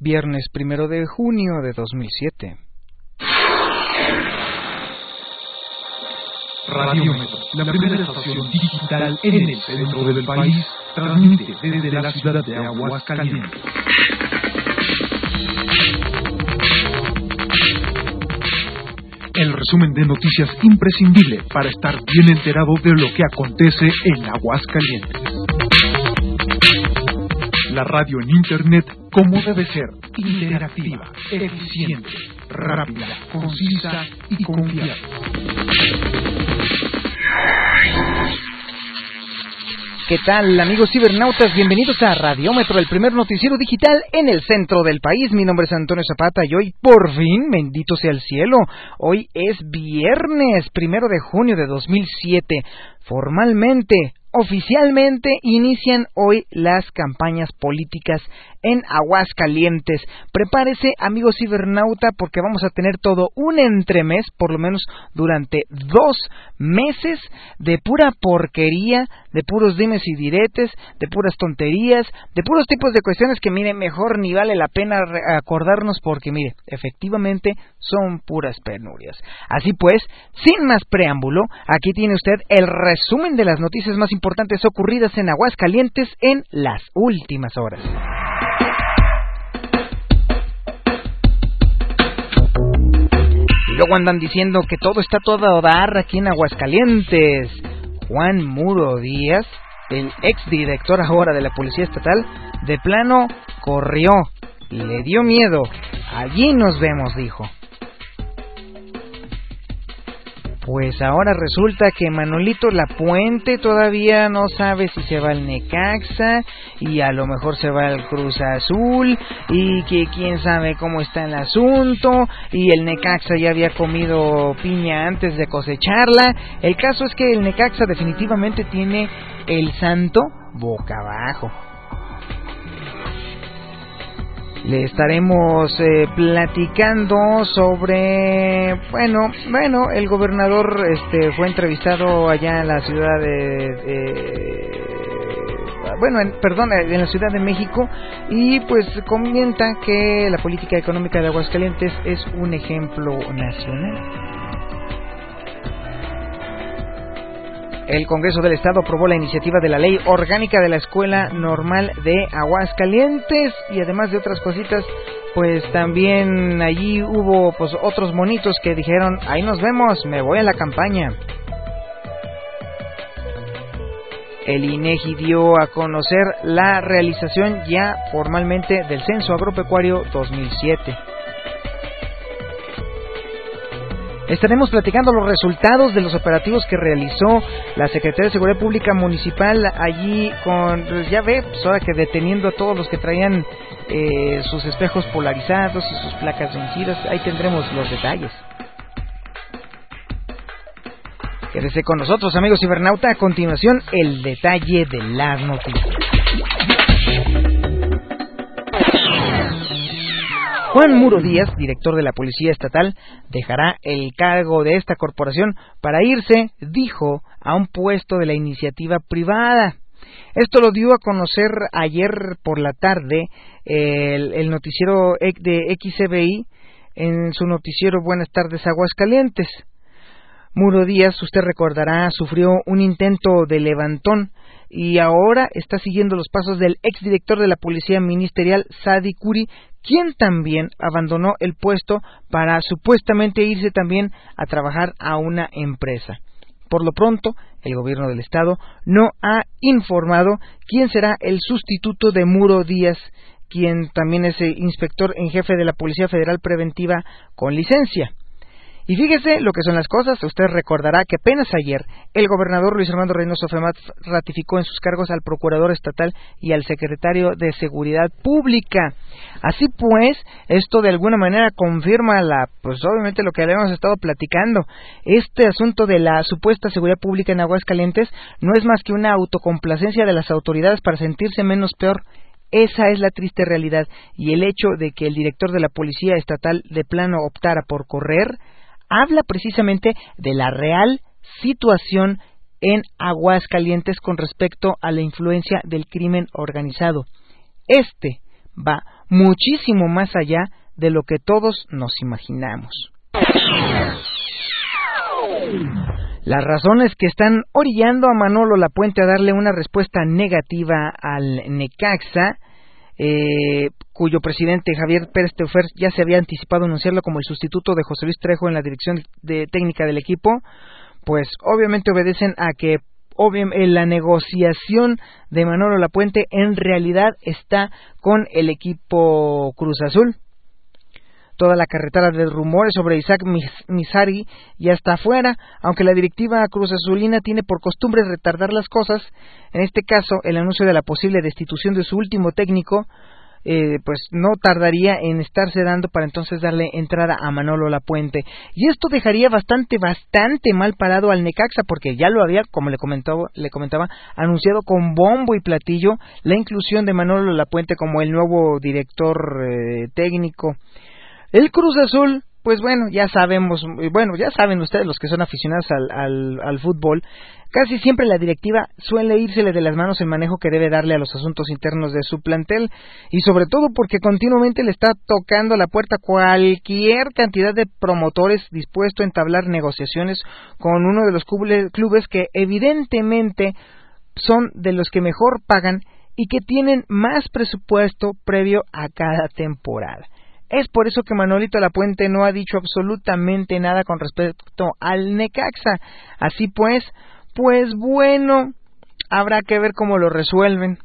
viernes 1 de junio de 2007. Radiómetro, la primera estación digital en el centro del país, transmite desde la ciudad de Aguascalientes. El resumen de noticias imprescindible para estar bien enterado de lo que acontece en Aguascalientes. La radio en Internet como debe ser, interactiva, eficiente, rápida, concisa y confiable. ¿Qué tal, amigos cibernautas? Bienvenidos a Radiómetro, el primer noticiero digital en el centro del país. Mi nombre es Antonio Zapata y hoy, por fin, bendito sea el cielo, hoy es viernes 1 de junio de 2007. Formalmente, oficialmente, inician hoy las campañas políticas en Aguascalientes. Prepárese, amigo cibernauta, porque vamos a tener todo un entremés, por lo menos durante 2 meses, de pura porquería, de puros dimes y diretes, de puras tonterías, de puros tipos de cuestiones que, mire, mejor ni vale la pena acordarnos porque, mire, efectivamente son puras penurias. Así pues, sin más preámbulo, aquí tiene usted el resumen de las noticias más importantes ocurridas en Aguascalientes en las últimas horas. Y luego andan diciendo que todo está todo a dar aquí en Aguascalientes. Juan Muro Díaz, el exdirector ahora de la Policía Estatal, de plano corrió, le dio miedo. Allí nos vemos, dijo. Pues ahora resulta que Manolito Lapuente todavía no sabe si se va al Necaxa y a lo mejor se va al Cruz Azul y que quién sabe cómo está el asunto y el Necaxa ya había comido piña antes de cosecharla. El caso es que el Necaxa definitivamente tiene el santo boca abajo. Le estaremos platicando sobre, bueno, el gobernador fue entrevistado allá en la ciudad en la Ciudad de México y pues comenta que la política económica de Aguascalientes es un ejemplo nacional. El Congreso del Estado aprobó la iniciativa de la Ley Orgánica de la Escuela Normal de Aguascalientes y además de otras cositas, pues también allí hubo pues otros monitos que dijeron, ahí nos vemos, me voy a la campaña. El INEGI dio a conocer la realización ya formalmente del Censo Agropecuario 2007. Estaremos platicando los resultados de los operativos que realizó la Secretaría de Seguridad Pública Municipal allí con, pues ya ve, pues ahora que deteniendo a todos los que traían sus espejos polarizados y sus placas vencidas. Ahí tendremos los detalles. Quédese con nosotros, amigos cibernauta. A continuación, el detalle de las noticias. Juan Muro Díaz, director de la Policía Estatal, dejará el cargo de esta corporación para irse, dijo, a un puesto de la iniciativa privada. Esto lo dio a conocer ayer por la tarde el noticiero de XCBI en su noticiero Buenas Tardes Aguascalientes. Muro Díaz, usted recordará, sufrió un intento de levantón y ahora está siguiendo los pasos del exdirector de la Policía Ministerial, Sadi Curi, quien también abandonó el puesto para supuestamente irse también a trabajar a una empresa. Por lo pronto, el gobierno del estado no ha informado quién será el sustituto de Muro Díaz, quien también es inspector en jefe de la Policía Federal Preventiva con licencia. Y fíjese lo que son las cosas. Usted recordará que apenas ayer el gobernador Luis Armando Reynoso Femat ratificó en sus cargos al procurador estatal y al secretario de Seguridad Pública. Así pues, esto de alguna manera confirma pues obviamente lo que habíamos estado platicando. Este asunto de la supuesta seguridad pública en Aguascalientes no es más que una autocomplacencia de las autoridades para sentirse menos peor. Esa es la triste realidad, y el hecho de que el director de la Policía Estatal de plano optara por correr habla precisamente de la real situación en Aguascalientes con respecto a la influencia del crimen organizado. Va muchísimo más allá de lo que todos nos imaginamos. Las razones que están orillando a Manolo Lapuente a darle una respuesta negativa al Necaxa, cuyo presidente Javier Pérez Teufert ya se había anticipado anunciarlo como el sustituto de José Luis Trejo en la dirección técnica del equipo, pues obviamente obedecen a que la negociación de Manolo Lapuente en realidad está con el equipo Cruz Azul. Toda la carretera de rumores sobre Isaac Mizrahi ya está afuera, aunque la directiva Cruz Azulina tiene por costumbre retardar las cosas. En este caso, el anuncio de la posible destitución de su último técnico, pues no tardaría en estarse dando para entonces darle entrada a Manolo Lapuente. Y esto dejaría bastante mal parado al Necaxa, porque ya lo había, como le comentaba, anunciado con bombo y platillo la inclusión de Manolo Lapuente como el nuevo director técnico. El Cruz Azul, pues ya saben ustedes los que son aficionados al fútbol, casi siempre la directiva suele írsele de las manos el manejo que debe darle a los asuntos internos de su plantel, y sobre todo porque continuamente le está tocando la puerta cualquier cantidad de promotores dispuesto a entablar negociaciones con uno de los clubes que evidentemente son de los que mejor pagan y que tienen más presupuesto previo a cada temporada. Es por eso que Manolito Lapuente no ha dicho absolutamente nada con respecto al Necaxa. Así pues bueno, habrá que ver cómo lo resuelven.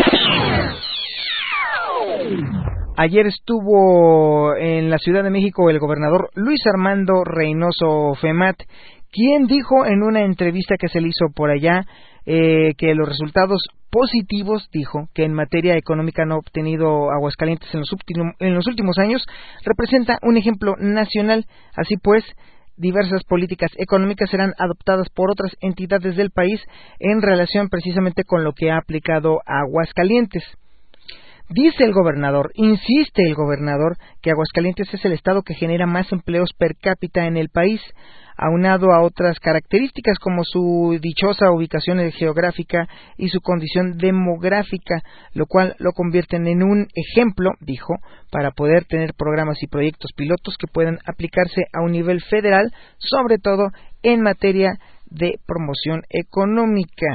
Ayer estuvo en la Ciudad de México el gobernador Luis Armando Reynoso Femat, quien dijo en una entrevista que se le hizo por allá que los resultados positivos, dijo, que en materia económica han obtenido Aguascalientes en los últimos años representa un ejemplo nacional. Así pues, diversas políticas económicas serán adoptadas por otras entidades del país en relación precisamente con lo que ha aplicado Aguascalientes. Insiste el gobernador, que Aguascalientes es el estado que genera más empleos per cápita en el país, aunado a otras características como su dichosa ubicación geográfica y su condición demográfica, lo cual lo convierten en un ejemplo, dijo, para poder tener programas y proyectos pilotos que puedan aplicarse a un nivel federal, sobre todo en materia de promoción económica.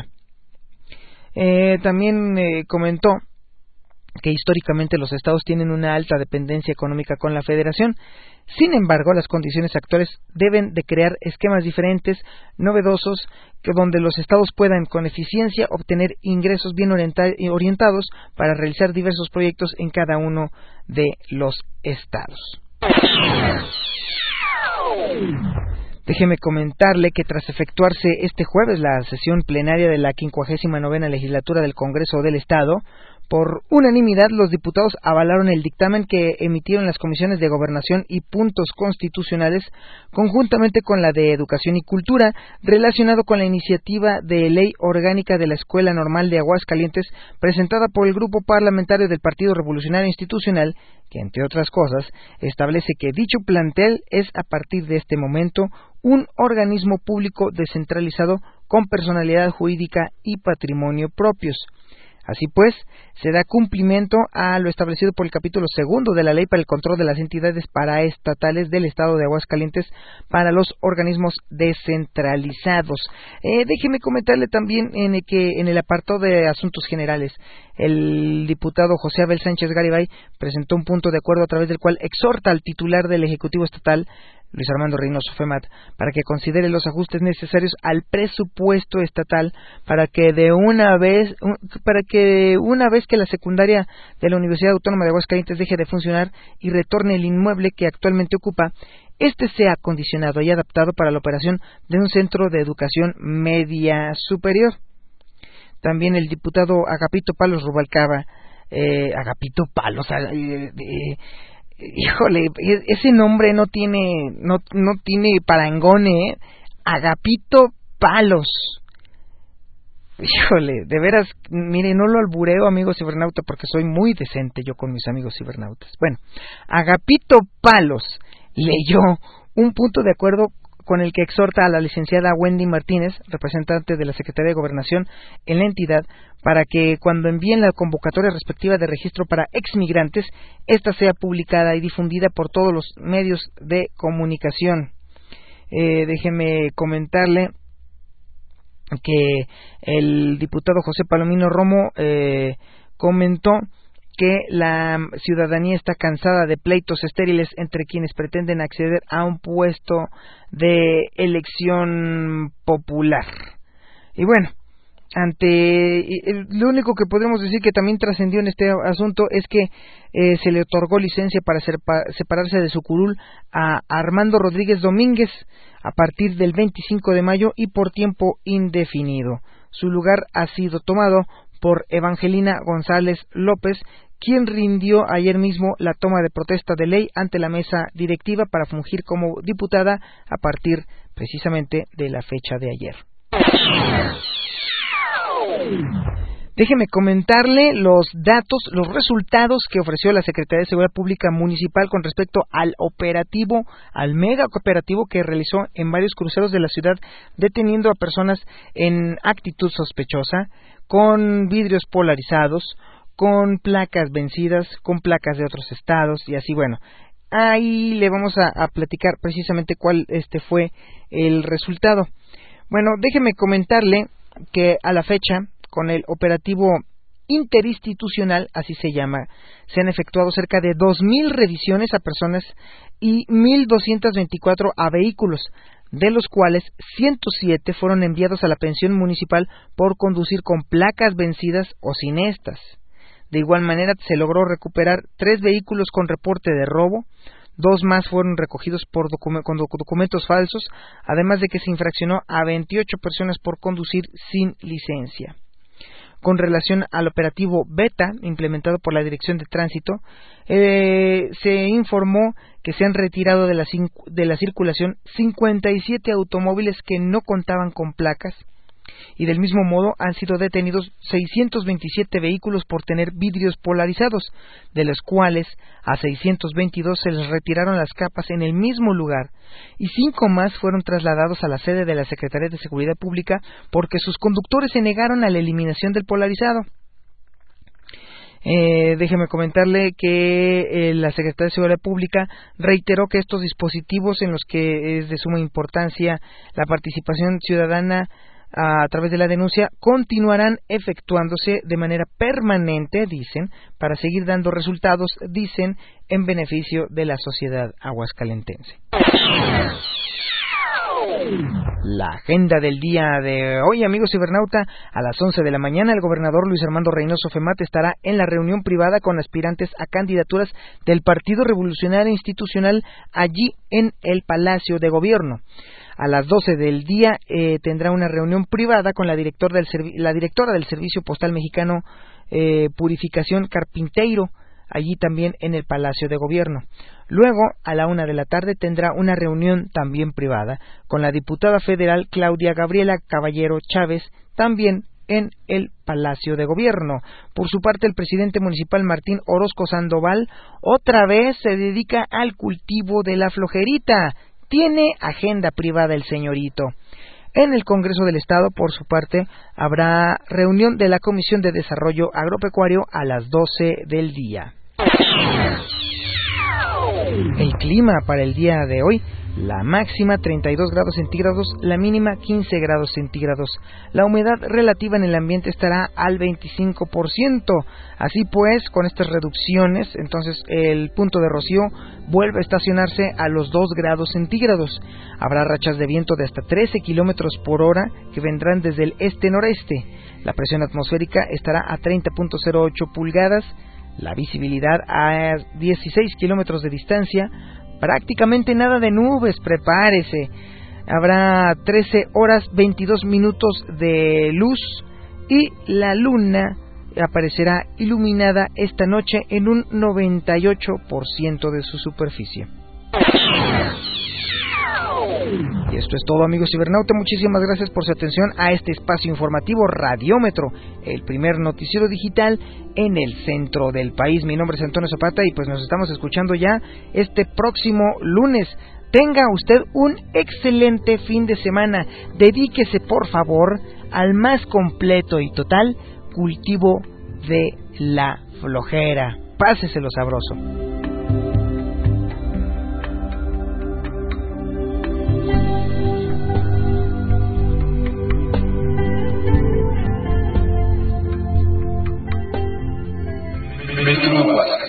También comentó que históricamente los estados tienen una alta dependencia económica con la federación. Sin embargo, las condiciones actuales deben de crear esquemas diferentes, novedosos, donde los estados puedan con eficiencia obtener ingresos bien orientados para realizar diversos proyectos en cada uno de los estados. Déjeme comentarle que tras efectuarse este jueves la sesión plenaria de la 59ª legislatura del Congreso del Estado, por unanimidad los diputados avalaron el dictamen que emitieron las comisiones de Gobernación y Puntos Constitucionales, conjuntamente con la de Educación y Cultura, relacionado con la iniciativa de ley orgánica de la Escuela Normal de Aguascalientes, presentada por el Grupo Parlamentario del Partido Revolucionario Institucional, que, entre otras cosas, establece que dicho plantel es, a partir de este momento, un organismo público descentralizado con personalidad jurídica y patrimonio propios. Así pues, se da cumplimiento a lo establecido por el capítulo 2 de la Ley para el Control de las Entidades Paraestatales del Estado de Aguascalientes para los organismos descentralizados. Déjeme comentarle también que en el apartado de Asuntos Generales, el diputado José Abel Sánchez Garibay presentó un punto de acuerdo a través del cual exhorta al titular del Ejecutivo Estatal, Luis Armando Reynoso Femat, para que considere los ajustes necesarios al presupuesto estatal para que una vez que la secundaria de la Universidad Autónoma de Aguascalientes deje de funcionar y retorne el inmueble que actualmente ocupa, este sea acondicionado y adaptado para la operación de un centro de educación media superior. También el diputado Agapito Palos Rubalcaba, híjole, ese nombre no tiene parangón, Agapito Palos. Híjole, de veras, mire, no lo albureo, amigo cibernauta, porque soy muy decente yo con mis amigos cibernautas. Bueno, Agapito Palos leyó un punto de acuerdo con el que exhorta a la licenciada Wendy Martínez, representante de la Secretaría de Gobernación en la entidad, para que cuando envíen la convocatoria respectiva de registro para exmigrantes, esta sea publicada y difundida por todos los medios de comunicación. Déjeme comentarle que el diputado José Palomino Romo comentó que la ciudadanía está cansada de pleitos estériles entre quienes pretenden acceder a un puesto de elección popular. Y bueno, lo único que podemos decir que también trascendió en este asunto es que se le otorgó licencia para separarse de su curul a Armando Rodríguez Domínguez a partir del 25 de mayo y por tiempo indefinido. Su lugar ha sido tomado por Evangelina González López, quien rindió ayer mismo la toma de protesta de ley ante la mesa directiva para fungir como diputada a partir precisamente de la fecha de ayer. Déjeme comentarle los datos, los resultados que ofreció la Secretaría de Seguridad Pública Municipal con respecto al mega operativo que realizó en varios cruceros de la ciudad, deteniendo a personas en actitud sospechosa, con vidrios polarizados, con placas vencidas, con placas de otros estados y así. Bueno, ahí le vamos a platicar precisamente cuál fue el resultado. Bueno, déjeme comentarle que a la fecha, con el operativo interinstitucional, así se llama, se han efectuado cerca de 2,000 revisiones a personas y 1,224 a vehículos, de los cuales 107 fueron enviados a la pensión municipal por conducir con placas vencidas o sin estas. De igual manera, se logró recuperar 3 vehículos con reporte de robo, 2 más fueron recogidos con documentos falsos, además de que se infraccionó a 28 personas por conducir sin licencia. Con relación al operativo Beta, implementado por la Dirección de Tránsito, se informó que se han retirado de la circulación 57 automóviles que no contaban con placas, y del mismo modo han sido detenidos 627 vehículos por tener vidrios polarizados, de los cuales a 622 se les retiraron las capas en el mismo lugar, y 5 más fueron trasladados a la sede de la Secretaría de Seguridad Pública porque sus conductores se negaron a la eliminación del polarizado. Déjeme comentarle que la Secretaría de Seguridad Pública reiteró que estos dispositivos, en los que es de suma importancia la participación ciudadana a través de la denuncia, continuarán efectuándose de manera permanente, dicen, para seguir dando resultados, dicen, en beneficio de la sociedad aguascalentense. La agenda del día de hoy, amigos cibernauta: a las 11 de la mañana el gobernador Luis Armando Reynoso Femat estará en la reunión privada con aspirantes a candidaturas del Partido Revolucionario Institucional allí en el Palacio de Gobierno. A las 12 del día tendrá una reunión privada con la directora del Servicio Postal Mexicano, Purificación Carpinteiro, allí también en el Palacio de Gobierno. Luego, a la 1 de la tarde, tendrá una reunión también privada con la diputada federal Claudia Gabriela Caballero Chávez, también en el Palacio de Gobierno. Por su parte, el presidente municipal Martín Orozco Sandoval otra vez se dedica al cultivo de la flojerita. Tiene agenda privada el señorito. En el Congreso del Estado, por su parte, habrá reunión de la Comisión de Desarrollo Agropecuario a las 12 del día. El clima para el día de hoy: la máxima 32 grados centígrados, la mínima 15 grados centígrados. La humedad relativa en el ambiente estará al 25%. Así pues, con estas reducciones, entonces el punto de rocío vuelve a estacionarse a los 2 grados centígrados. Habrá rachas de viento de hasta 13 kilómetros por hora que vendrán desde el este-noreste. La presión atmosférica estará a 30.08 pulgadas. La visibilidad a 16 kilómetros de distancia. Prácticamente nada de nubes, prepárese. Habrá 13 horas 22 minutos de luz y la luna aparecerá iluminada esta noche en un 98% de su superficie. Y esto es todo, amigos cibernauta. Muchísimas gracias por su atención a este espacio informativo Radiómetro, el primer noticiero digital en el centro del país. Mi nombre es Antonio Zapata y pues nos estamos escuchando ya este próximo lunes. Tenga usted un excelente fin de semana. Dedíquese, por favor, al más completo y total cultivo de la flojera. Páseselo sabroso. Metro Aguascalientes.